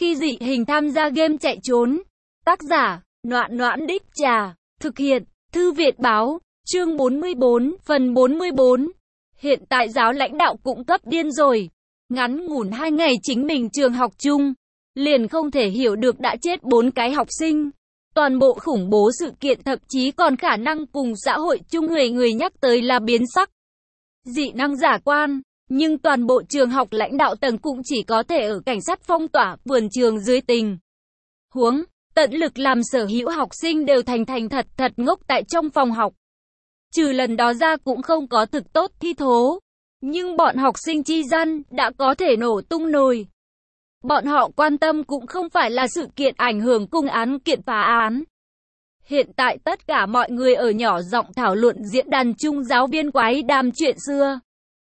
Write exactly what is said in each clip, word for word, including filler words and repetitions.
Khi dị hình tham gia game chạy trốn. Tác giả, Noãn Noãn Đích Trà. Thực hiện, Thư viện Báo. Chương bốn mươi bốn, phần bốn mươi bốn. Hiện tại giáo lãnh đạo cũng cấp điên rồi. Ngắn ngủn hai ngày chính mình trường học chung, liền không thể hiểu được đã chết bốn cái học sinh. Toàn bộ khủng bố sự kiện thậm chí còn khả năng cùng xã hội chung người người nhắc tới là biến sắc. Dị năng giả quan, nhưng toàn bộ trường học lãnh đạo tầng cũng chỉ có thể ở cảnh sát phong tỏa vườn trường dưới tình huống tận lực làm sở hữu học sinh đều thành thành thật thật ngốc tại trong phòng học. Trừ lần đó ra cũng không có thực tốt thi thố. Nhưng bọn học sinh chi gian đã có thể nổ tung nồi. Bọn họ quan tâm cũng không phải là sự kiện ảnh hưởng cung án kiện phá án. Hiện tại tất cả mọi người ở nhỏ giọng thảo luận diễn đàn chung giáo viên quái đàm chuyện xưa.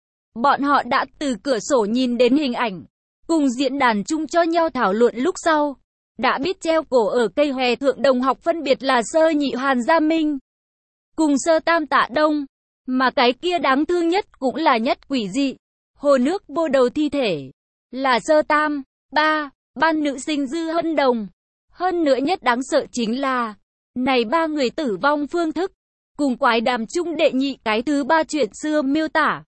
Bọn họ đã từ cửa sổ nhìn đến hình ảnh, cùng diễn đàn chung cho nhau thảo luận lúc sau. Đã biết treo cổ ở cây hòe thượng đồng học phân biệt là sơ nhị Hàn Gia Minh, cùng sơ tam Tạ Đông. Mà cái kia đáng thương nhất cũng là nhất quỷ dị. Hồ nước vô đầu thi thể là sơ tam, ba, ban nữ sinh Dư Hân Đồng. Hơn nữa nhất đáng sợ chính là, này ba người tử vong phương thức, cùng quái đàm chung đệ nhị cái thứ ba chuyện xưa miêu tả.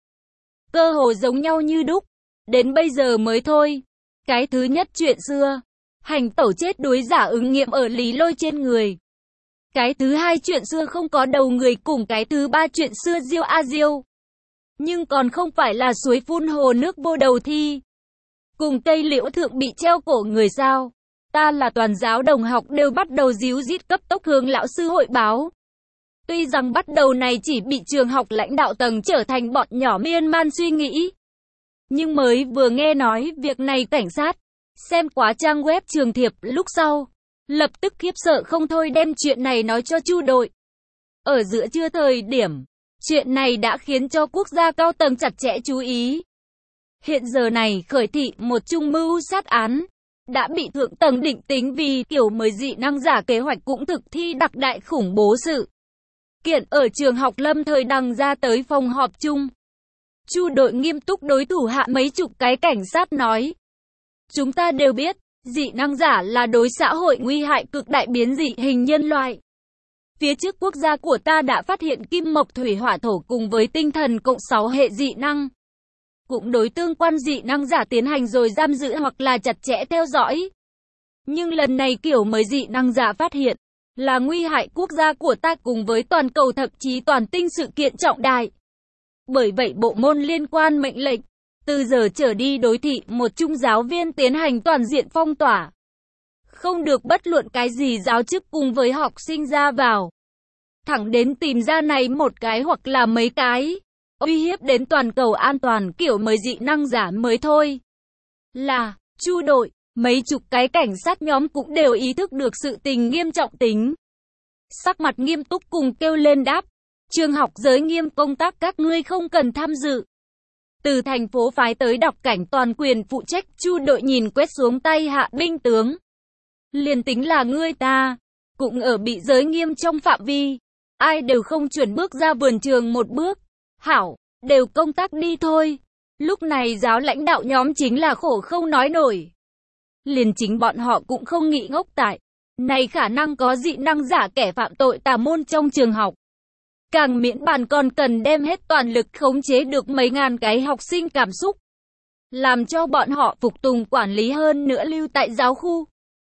Cơ hồ giống nhau như đúc, đến bây giờ mới thôi. Cái thứ nhất chuyện xưa, hành tẩu chết đuối giả ứng nghiệm ở Lý Lôi trên người. Cái thứ hai chuyện xưa không có đầu người cùng cái thứ ba chuyện xưa Diêu A Diêu. Nhưng còn không phải là suối phun hồ nước vô đầu thi. Cùng cây liễu thượng bị treo cổ người sao. Ta là toàn giáo đồng học đều bắt đầu díu dít cấp tốc hướng lão sư hội báo. Tuy rằng bắt đầu này chỉ bị trường học lãnh đạo tầng trở thành bọn nhỏ miên man suy nghĩ. Nhưng mới vừa nghe nói việc này cảnh sát, xem quá trang web trường thiệp lúc sau. Lập tức khiếp sợ không thôi đem chuyện này nói cho Chu đội. Ở giữa trưa thời điểm, chuyện này đã khiến cho quốc gia cao tầng chặt chẽ chú ý. Hiện giờ này khởi thị một trung mưu sát án, đã bị thượng tầng định tính vì kiểu mới dị năng giả kế hoạch cũng thực thi đặc đại khủng bố sự kiện ở trường học lâm thời đăng ra tới phòng họp chung. Chu đội nghiêm túc đối thủ hạ mấy chục cái cảnh sát nói. Chúng ta đều biết, dị năng giả là đối xã hội nguy hại cực đại biến dị hình nhân loại. Phía trước quốc gia của ta đã phát hiện kim mộc thủy hỏa thổ cùng với tinh thần cộng sáu hệ dị năng. Cũng đối tương quan dị năng giả tiến hành rồi giam giữ hoặc là chặt chẽ theo dõi. Nhưng lần này kiểu mới dị năng giả phát hiện là nguy hại quốc gia của ta cùng với toàn cầu thậm chí toàn tinh sự kiện trọng đại. Bởi vậy bộ môn liên quan mệnh lệnh. Từ giờ trở đi đối thị một trung giáo viên tiến hành toàn diện phong tỏa. Không được bất luận cái gì giáo chức cùng với học sinh ra vào. Thẳng đến tìm ra này một cái hoặc là mấy cái. Uy hiếp đến toàn cầu an toàn kiểu mới dị năng giả mới thôi. Là, Chu đội, mấy chục cái cảnh sát nhóm cũng đều ý thức được sự tình nghiêm trọng tính. Sắc mặt nghiêm túc cùng kêu lên đáp. Trường học giới nghiêm công tác các ngươi không cần tham dự. Từ thành phố phái tới đọc cảnh toàn quyền phụ trách, Chu đội nhìn quét xuống tay hạ binh tướng. Liền tính là ngươi ta, cũng ở bị giới nghiêm trong phạm vi. Ai đều không chuẩn bước ra vườn trường một bước. Hảo, đều công tác đi thôi. Lúc này giáo lãnh đạo nhóm chính là khổ không nói nổi. Liền chính bọn họ cũng không nghĩ ngốc tại. Này khả năng có dị năng giả kẻ phạm tội tà môn trong trường học. Càng miễn bàn còn cần đem hết toàn lực khống chế được mấy ngàn cái học sinh cảm xúc. Làm cho bọn họ phục tùng quản lý hơn nữa lưu tại giáo khu.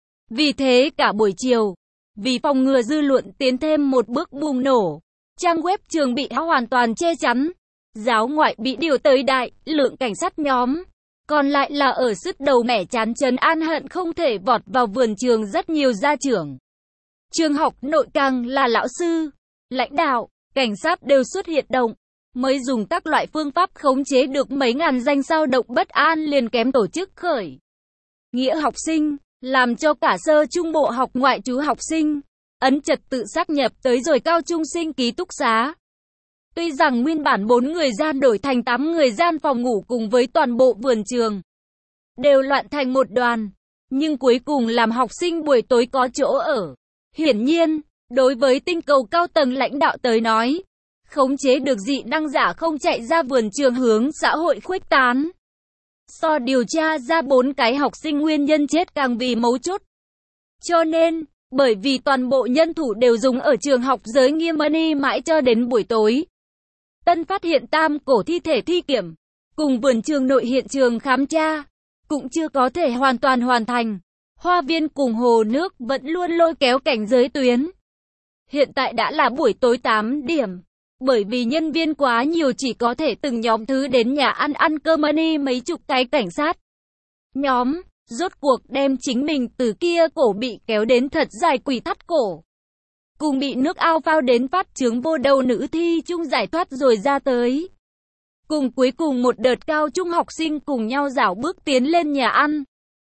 Vì thế cả buổi chiều, vì phòng ngừa dư luận tiến thêm một bước bùng nổ, trang web trường bị hoàn toàn che chắn. Giáo ngoại bị điều tới đại, lượng cảnh sát nhóm. Còn lại là ở sứt đầu mẻ chán trấn an hận không thể vọt vào vườn trường rất nhiều gia trưởng. Trường học nội càng là lão sư, lãnh đạo. Cảnh sát đều xuất hiện động, mới dùng các loại phương pháp khống chế được mấy ngàn danh sao động bất an liền kém tổ chức khởi nghĩa học sinh, làm cho cả sơ trung bộ học ngoại trú học sinh, ấn trật tự xác nhập tới rồi cao trung sinh ký túc xá. Tuy rằng nguyên bản bốn người gian đổi thành tám người gian phòng ngủ cùng với toàn bộ vườn trường, đều loạn thành một đoàn, nhưng cuối cùng làm học sinh buổi tối có chỗ ở. Hiển nhiên, đối với tinh cầu cao tầng lãnh đạo tới nói, khống chế được dị năng giả không chạy ra vườn trường hướng xã hội khuếch tán. So điều tra ra bốn cái học sinh nguyên nhân chết càng vì mấu chốt. Cho nên, bởi vì toàn bộ nhân thủ đều dùng ở trường học giới nghiêm money mãi cho đến buổi tối. Tân phát hiện tam cổ thi thể thi kiểm, cùng vườn trường nội hiện trường khám tra, cũng chưa có thể hoàn toàn hoàn thành. Hoa viên cùng hồ nước vẫn luôn lôi kéo cảnh giới tuyến. Hiện tại đã là buổi tối tám điểm. Bởi vì nhân viên quá nhiều chỉ có thể từng nhóm thứ đến nhà ăn ăn cơm money mấy chục cái cảnh sát. Nhóm, rốt cuộc đem chính mình từ kia cổ bị kéo đến thật dài quỳ thắt cổ. Cùng bị nước ao phao đến phát chướng vô đầu nữ thi chung giải thoát rồi ra tới. Cùng cuối cùng một đợt cao trung học sinh cùng nhau rảo bước tiến lên nhà ăn.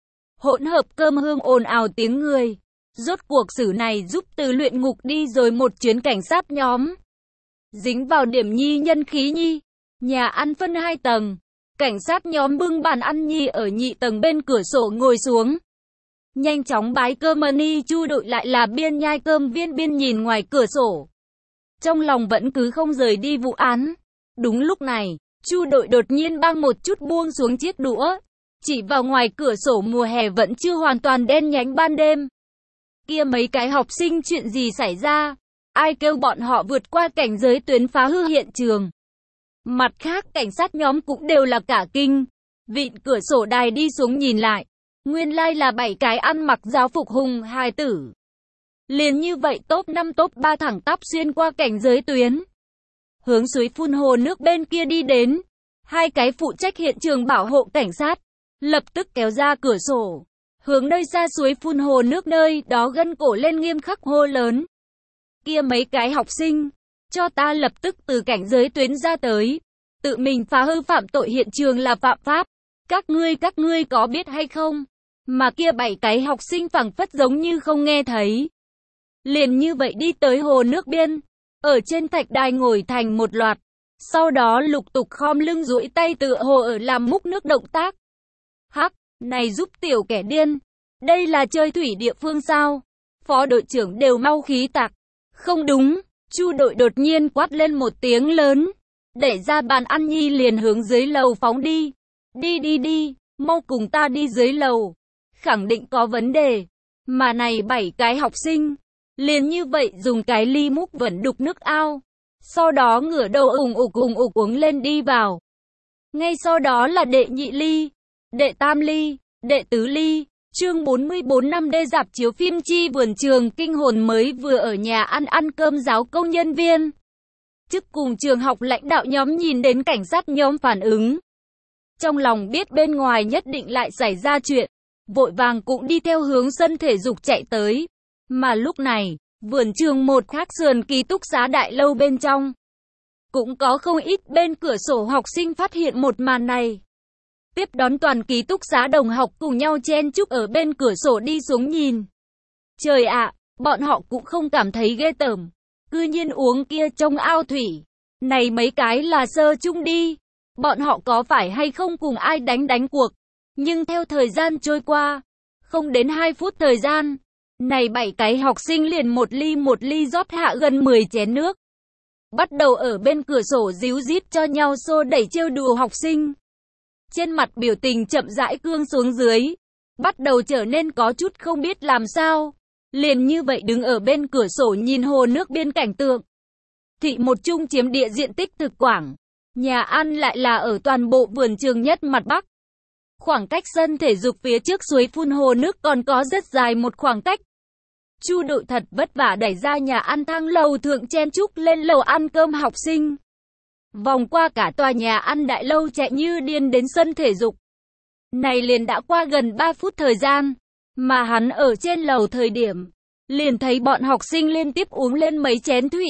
Hỗn hợp cơm hương ồn ào tiếng người. Rốt cuộc sử này giúp từ luyện ngục đi rồi một chuyến cảnh sát nhóm. Dính vào điểm nhi nhân khí nhi. Nhà ăn phân hai tầng. Cảnh sát nhóm bưng bàn ăn nhi ở nhị tầng bên cửa sổ ngồi xuống. Nhanh chóng bái cơm money Chu đội lại là biên nhai cơm viên biên nhìn ngoài cửa sổ. Trong lòng vẫn cứ không rời đi vụ án. Đúng lúc này, Chu đội đột nhiên bang một chút buông xuống chiếc đũa. Chỉ vào ngoài cửa sổ mùa hè vẫn chưa hoàn toàn đen nhánh ban đêm. Kia mấy cái học sinh chuyện gì xảy ra? Ai kêu bọn họ vượt qua cảnh giới tuyến phá hư hiện trường? Mặt khác cảnh sát nhóm cũng đều là cả kinh. Vịn cửa sổ đài đi xuống nhìn lại. Nguyên lai là bảy cái ăn mặc giáo phục hùng hài tử. Liền như vậy top năm top ba thẳng tắp xuyên qua cảnh giới tuyến. Hướng suối phun hồ nước bên kia đi đến. Hai cái phụ trách hiện trường bảo hộ cảnh sát. Lập tức kéo ra cửa sổ. Hướng nơi xa suối phun hồ nước nơi đó gân cổ lên nghiêm khắc hô lớn. Kia mấy cái học sinh. Cho ta lập tức từ cảnh giới tuyến ra tới. Tự mình phá hư phạm tội hiện trường là phạm pháp. Các ngươi các ngươi có biết hay không? Mà kia bảy cái học sinh phảng phất giống như không nghe thấy. Liền như vậy đi tới hồ nước biên. Ở trên thạch đài ngồi thành một loạt. Sau đó lục tục khom lưng duỗi tay tựa hồ ở làm múc nước động tác. Hắc, này giúp tiểu kẻ điên. Đây là chơi thủy địa phương sao? Phó đội trưởng đều mau khí tạc. Không đúng, Chu đội đột nhiên quát lên một tiếng lớn. Đẩy ra bàn ăn nhi liền hướng dưới lầu phóng đi. Đi đi đi, mau cùng ta đi dưới lầu. Khẳng định có vấn đề. Mà này bảy cái học sinh. Liền như vậy dùng cái ly múc vẫn đục nước ao. Sau đó ngửa đầu ủng ục ủng ục uống lên đi vào. Ngay sau đó là đệ nhị ly, đệ tam ly, đệ tứ ly. Chương bốn mươi bốn năm đê rạp chiếu phim chi vườn trường kinh hồn mới vừa ở nhà ăn ăn cơm giáo công nhân viên. Chức cùng trường học lãnh đạo nhóm nhìn đến cảnh sát nhóm phản ứng. Trong lòng biết bên ngoài nhất định lại xảy ra chuyện. Vội vàng cũng đi theo hướng sân thể dục chạy tới. Mà lúc này, vườn trường một khác sườn ký túc xá đại lâu bên trong. Cũng có không ít bên cửa sổ học sinh phát hiện một màn này. Tiếp đón toàn ký túc xá đồng học cùng nhau chen chúc ở bên cửa sổ đi xuống nhìn. Trời ạ, bọn họ cũng không cảm thấy ghê tởm. Cư nhiên uống kia trong ao thủy. Này mấy cái là sơ chung đi. Bọn họ có phải hay không cùng ai đánh đánh cuộc. Nhưng theo thời gian trôi qua, không đến hai phút thời gian, này bảy cái học sinh liền một ly một ly rót hạ gần mười chén nước. Bắt đầu ở bên cửa sổ díu dít cho nhau xô đẩy trêu đùa học sinh. Trên mặt biểu tình chậm rãi cương xuống dưới. Bắt đầu trở nên có chút không biết làm sao. Liền như vậy đứng ở bên cửa sổ nhìn hồ nước biên cảnh tượng. Thị một chung chiếm địa diện tích thực quảng. Nhà ăn lại là ở toàn bộ vườn trường nhất mặt bắc. Khoảng cách sân thể dục phía trước suối phun hồ nước còn có rất dài một khoảng cách. Chu đội thật vất vả đẩy ra nhà ăn thang lầu thượng chen chúc lên lầu ăn cơm học sinh. Vòng qua cả tòa nhà ăn đại lâu chạy như điên đến sân thể dục. Này liền đã qua gần ba phút thời gian. Mà hắn ở trên lầu thời điểm. Liền thấy bọn học sinh liên tiếp uống lên mấy chén thủy.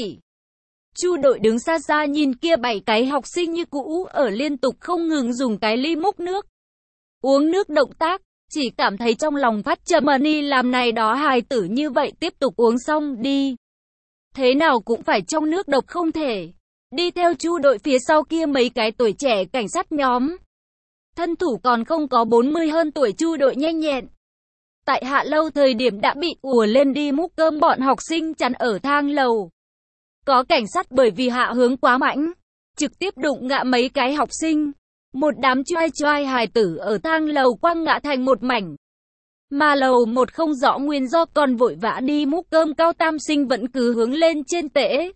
Chu đội đứng xa xa nhìn kia bảy cái học sinh như cũ ở liên tục không ngừng dùng cái ly múc nước. Uống nước động tác. Chỉ cảm thấy trong lòng phát trầm money làm này đó hài tử như vậy tiếp tục uống xong đi. Thế nào cũng phải trong nước độc không thể. Đi theo Chu đội phía sau kia mấy cái tuổi trẻ cảnh sát nhóm. Thân thủ còn không có bốn mươi hơn tuổi Chu đội nhanh nhẹn. Tại hạ lâu thời điểm đã bị ùa lên đi múc cơm bọn học sinh chắn ở thang lầu. Có cảnh sát bởi vì hạ hướng quá mạnh. Trực tiếp đụng ngã mấy cái học sinh. Một đám choai choai hài tử ở thang lầu quăng ngã thành một mảnh. Mà lầu một không rõ nguyên do còn vội vã đi múc cơm Cao Tam Sinh vẫn cứ hướng lên trên tễ.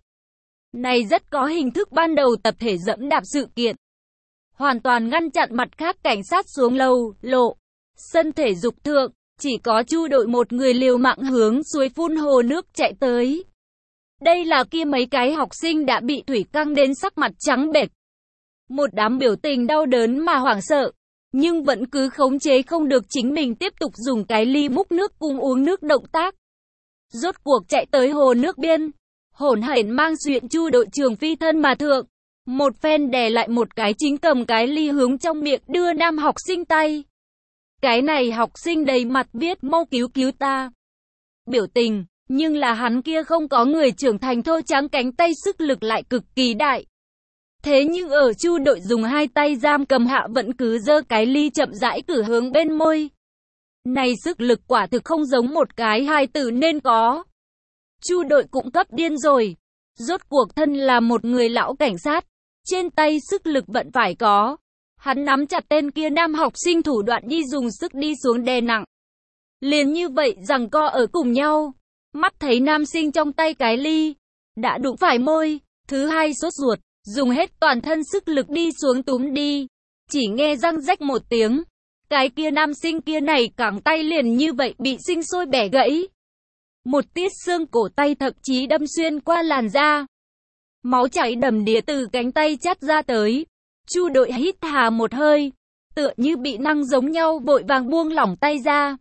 Này rất có hình thức ban đầu tập thể dẫm đạp sự kiện. Hoàn toàn ngăn chặn mặt khác cảnh sát xuống lầu, lộ. Sân thể dục thượng, chỉ có Chu Đội một người liều mạng hướng suối phun hồ nước chạy tới. Đây là kia mấy cái học sinh đã bị thủy căng đến sắc mặt trắng bệch. Một đám biểu tình đau đớn mà hoảng sợ, nhưng vẫn cứ khống chế không được chính mình tiếp tục dùng cái ly múc nước cùng uống nước động tác. Rốt cuộc chạy tới hồ nước biên, hỗn hển mang chuyện Chu Đội trưởng phi thân mà thượng. Một phen đè lại một cái chính cầm cái ly hướng trong miệng đưa nam học sinh tay. Cái này học sinh đầy mặt viết mau cứu cứu ta. Biểu tình, nhưng là hắn kia không có người trưởng thành thô trắng cánh tay sức lực lại cực kỳ đại. Thế nhưng ở Chu Đội dùng hai tay giam cầm hạ vẫn cứ giơ cái ly chậm rãi cử hướng bên môi. Này sức lực quả thực không giống một cái hài tử nên có. Chu Đội cũng cấp điên rồi. Rốt cuộc thân là một người lão cảnh sát, trên tay sức lực vẫn phải có. Hắn nắm chặt tên kia nam học sinh thủ đoạn đi dùng sức đi xuống đè nặng. Liền như vậy giằng co ở cùng nhau. Mắt thấy nam sinh trong tay cái ly đã đụng phải môi, thứ hai sốt ruột, dùng hết toàn thân sức lực đi xuống túm đi. Chỉ nghe răng rách một tiếng, cái kia nam sinh kia này cẳng tay liền như vậy bị sinh sôi bẻ gãy. Một tiết xương cổ tay thậm chí đâm xuyên qua làn da. Máu chảy đầm đìa từ cánh tay chát ra tới. Chu Đội hít hà một hơi, tựa như bị năng giống nhau vội vàng buông lỏng tay ra.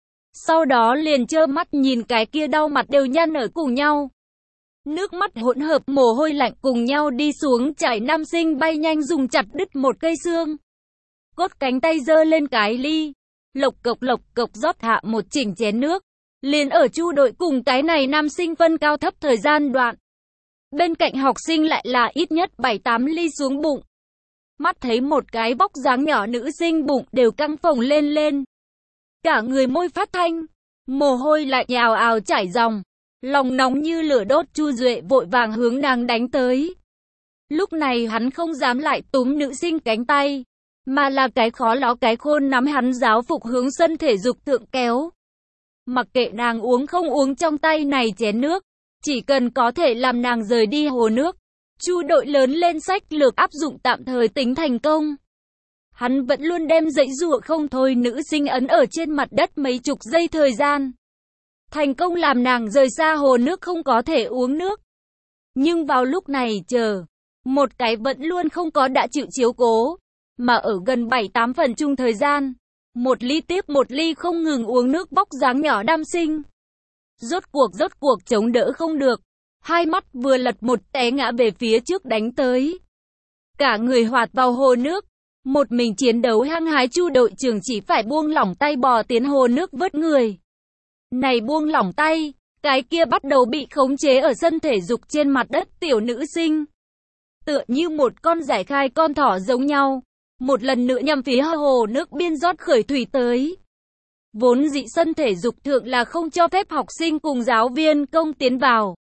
Sau đó liền trơ mắt nhìn cái kia đau mặt đều nhăn ở cùng nhau. Nước mắt hỗn hợp mồ hôi lạnh cùng nhau đi xuống chảy, nam sinh bay nhanh dùng chặt đứt một cây xương. Cốt cánh tay giơ lên cái ly, lộc cộc lộc cộc rót hạ một chỉnh chén nước. Liền ở Chu Đội cùng cái này nam sinh phân cao thấp thời gian đoạn. Bên cạnh học sinh lại là ít nhất bảy tám ly xuống bụng. Mắt thấy một cái vóc dáng nhỏ nữ sinh bụng đều căng phồng lên lên. Cả người môi phát thanh, mồ hôi lại nhào ào chảy ròng. Lòng nóng như lửa đốt, Chu Duệ vội vàng hướng nàng đánh tới. Lúc này hắn không dám lại túm nữ sinh cánh tay, mà là cái khó ló cái khôn nắm hắn giáo phục hướng sân thể dục thượng kéo. Mặc kệ nàng uống không uống trong tay này chén nước, chỉ cần có thể làm nàng rời đi hồ nước. Chu Đội lớn lên sách lược áp dụng tạm thời tính thành công. Hắn vẫn luôn đem dãy dụa không thôi nữ sinh ấn ở trên mặt đất mấy chục giây thời gian. Thành công làm nàng rời xa hồ nước không có thể uống nước. Nhưng vào lúc này chờ, một cái vẫn luôn không có đã chịu chiếu cố, mà ở gần bảy tám phần chung thời gian, một ly tiếp một ly không ngừng uống nước vóc dáng nhỏ nam sinh. Rốt cuộc rốt cuộc chống đỡ không được, hai mắt vừa lật một té ngã về phía trước đánh tới. Cả người hoạt vào hồ nước, một mình chiến đấu hăng hái. Chu Đội trưởng chỉ phải buông lỏng tay bò tiến hồ nước vớt người. Này buông lỏng tay, cái kia bắt đầu bị khống chế ở sân thể dục trên mặt đất tiểu nữ sinh. Tựa như một con giải khai con thỏ giống nhau, một lần nữa nhằm phía hồ nước biên rót khởi thủy tới. Vốn dĩ sân thể dục thượng là không cho phép học sinh cùng giáo viên công tiến vào,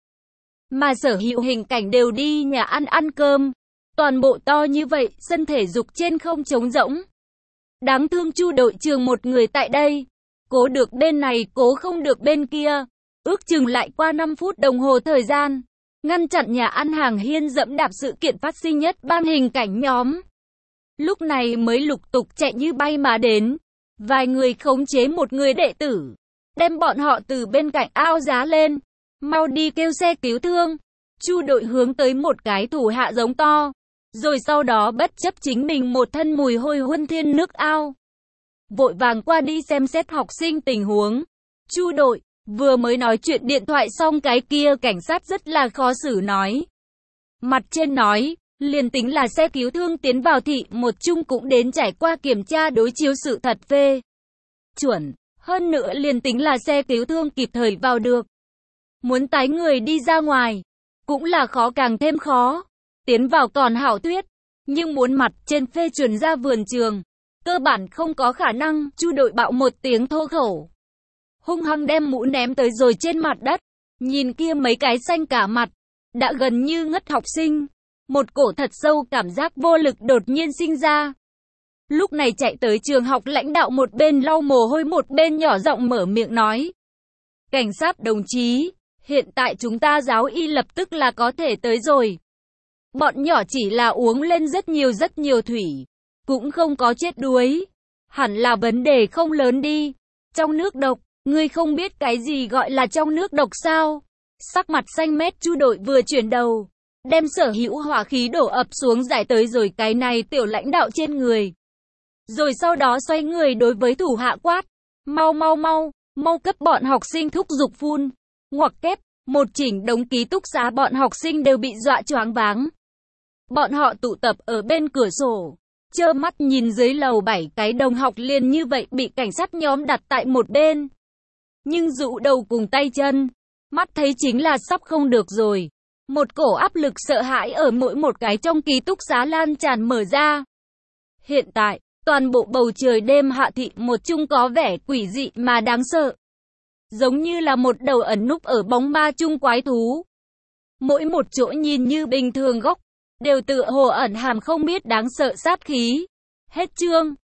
mà sở hữu hình cảnh đều đi nhà ăn ăn cơm. Toàn bộ to như vậy, sân thể dục trên không trống rỗng. Đáng thương Chu Đội trưởng một người tại đây, cố được bên này cố không được bên kia. Ước chừng lại qua năm phút đồng hồ thời gian, ngăn chặn nhà ăn hàng hiên dẫm đạp sự kiện phát sinh nhất ban hình cảnh nhóm. Lúc này mới lục tục chạy như bay mà đến. Vài người khống chế một người đệ tử, đem bọn họ từ bên cạnh ao giá lên. Mau đi kêu xe cứu thương. Chu Đội hướng tới một cái thủ hạ giống to. Rồi sau đó bất chấp chính mình một thân mùi hôi huân thiên nước ao, vội vàng qua đi xem xét học sinh tình huống. Chu Đội vừa mới nói chuyện điện thoại xong, cái kia cảnh sát rất là khó xử nói. Mặt trên nói, liền tính là xe cứu thương tiến vào thị một chung cũng đến trải qua kiểm tra đối chiếu sự thật phê chuẩn. Hơn nữa liền tính là xe cứu thương kịp thời vào được, muốn tái người đi ra ngoài cũng là khó càng thêm khó. Tiến vào còn hảo thuyết, nhưng muốn mặt trên phê chuẩn ra vườn trường, cơ bản không có khả năng. Chu Đội bạo một tiếng thô khẩu, hung hăng đem mũ ném tới rồi trên mặt đất. Nhìn kia mấy cái xanh cả mặt, đã gần như ngất học sinh, một cổ thật sâu cảm giác vô lực đột nhiên sinh ra. Lúc này chạy tới trường học lãnh đạo một bên lau mồ hôi một bên nhỏ giọng mở miệng nói. Cảnh sát đồng chí, hiện tại chúng ta giáo y lập tức là có thể tới rồi. Bọn nhỏ chỉ là uống lên rất nhiều rất nhiều thủy, cũng không có chết đuối. Hẳn là vấn đề không lớn đi. Trong nước độc, ngươi không biết cái gì gọi là trong nước độc sao? Sắc mặt xanh mét Chu đội vừa chuyển đầu, đem sở hữu hỏa khí đổ ập xuống giải tới rồi cái này tiểu lãnh đạo trên người. Rồi sau đó xoay người đối với thủ hạ quát. Mau mau mau, mau cấp bọn học sinh thúc giục phun. Ngoặc kép, một chỉnh đống ký túc xá bọn học sinh đều bị dọa choáng váng. Bọn họ tụ tập ở bên cửa sổ, trơ mắt nhìn dưới lầu bảy cái đồng học liền như vậy bị cảnh sát nhóm đặt tại một bên. Nhưng dụ đầu cùng tay chân, mắt thấy chính là sắp không được rồi. Một cổ áp lực sợ hãi ở mỗi một cái trong ký túc xá lan tràn mở ra. Hiện tại, toàn bộ bầu trời đêm Hạ Thị một chung có vẻ quỷ dị mà đáng sợ. Giống như là một đầu ẩn núp ở bóng ma chung quái thú. Mỗi một chỗ nhìn như bình thường góc, đều tựa hồ ẩn hàm không biết đáng sợ sát khí. Hết chương.